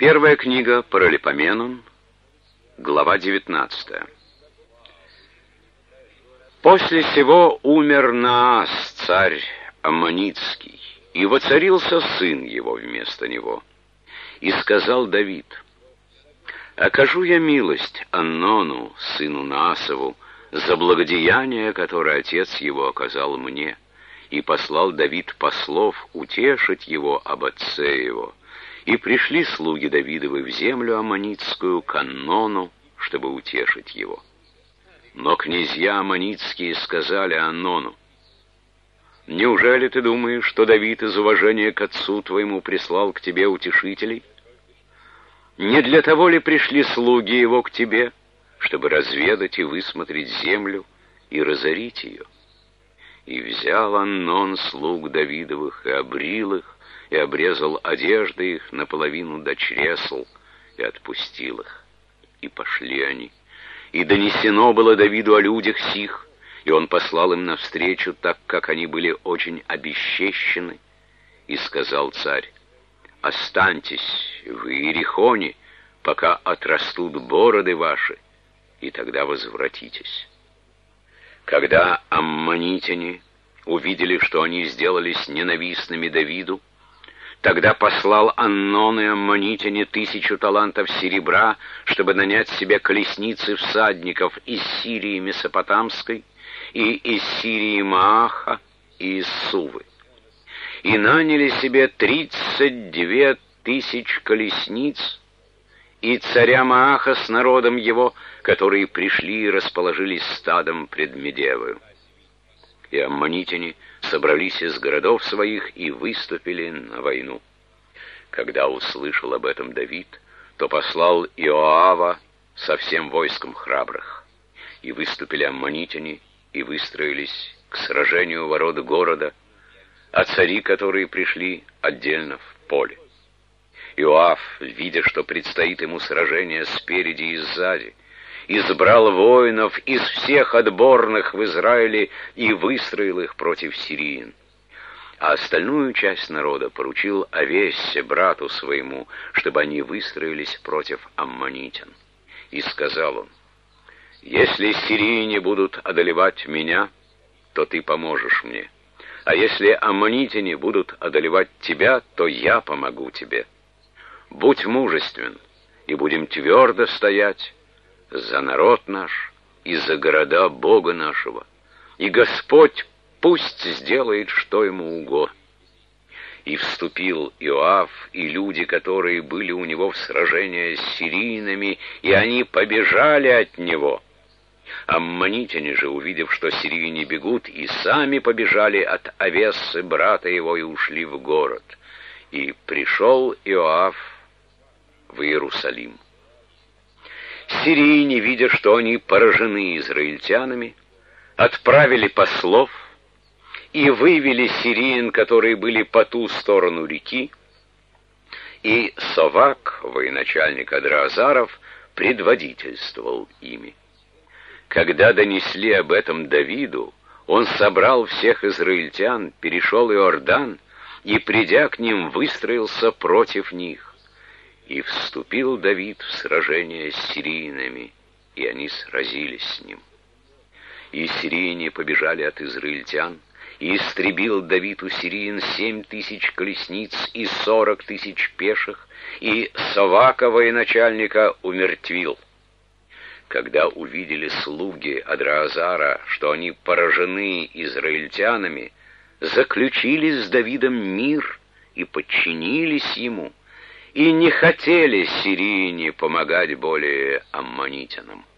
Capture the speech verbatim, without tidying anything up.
Первая книга Паралипоменон, глава девятнадцатая. После сего умер Наас, царь Аммонитский, и воцарился сын его вместо него. И сказал Давид: «Окажу я милость Аннону, сыну Наасову, за благодеяние, которое отец его оказал мне». И послал Давид послов утешить его об отце его. И пришли слуги Давидовы в землю Аммонитскую к Аннону, чтобы утешить его. Но князья Аммонитские сказали Аннону: «Неужели ты думаешь, что Давид из уважения к отцу твоему прислал к тебе утешителей? Не для того ли пришли слуги его к тебе, чтобы разведать и высмотреть землю и разорить ее?» И взял Аннон слуг Давидовых и обрил их, и обрезал одежды их наполовину до чресл, и отпустил их. И пошли они. И донесено было Давиду о людях сих, и он послал им навстречу, так как они были очень обесчещены. И сказал царь: «Останьтесь в Иерихоне, пока отрастут бороды ваши, и тогда возвратитесь». Когда аммонитяне увидели, что они сделались ненавистными Давиду, тогда послал Аннон и аммонитяне тысячу талантов серебра, чтобы нанять себе колесницы всадников из Сирии Месопотамской, и из Сирии Мааха, и из Сувы. И наняли себе тридцать две тысячи колесниц, и царя Мааха с народом его, которые пришли и расположились стадом пред Медевою. И аммонитяне собрались из городов своих и выступили на войну. Когда услышал об этом Давид, то послал Иоава со всем войском храбрых. И выступили аммонитяне, и выстроились к сражению у ворот города, а цари, которые пришли, отдельно в поле. Иоав, видя, что предстоит ему сражение спереди и сзади, избрал воинов из всех отборных в Израиле и выстроил их против сириян. А остальную часть народа поручил Авессе, брату своему, чтобы они выстроились против аммонитян. И сказал он: «Если сирияне будут одолевать меня, то ты поможешь мне, а если аммонитяне будут одолевать тебя, то я помогу тебе. Будь мужествен, и будем твердо стоять за народ наш и за города Бога нашего, и Господь пусть сделает, что ему угодно». И вступил Иоав и люди, которые были у него в сражении с сирийцами, и они побежали от него. Аммонитяне же, увидев, что сирийцы бегут, и сами побежали от Авессы, брата его, и ушли в город. И пришел Иоав в Иерусалим. Сирийцы, видя, что они поражены израильтянами, отправили послов и вывели сириян, которые были по ту сторону реки, и Совак, военачальник Адраазаров, предводительствовал ими. Когда донесли об этом Давиду, он собрал всех израильтян, перешел Иордан и, придя к ним, выстроился против них. И вступил Давид в сражение с сирийцами, и они сразились с ним. И сирияне побежали от израильтян, и истребил Давид у сириян семь тысяч колесниц и сорок тысяч пеших, и Совака, военачальника, умертвил. Когда увидели слуги Адраазара, что они поражены израильтянами, заключили с Давидом мир и подчинились ему, и не хотели сирияне помогать более аммонитянам.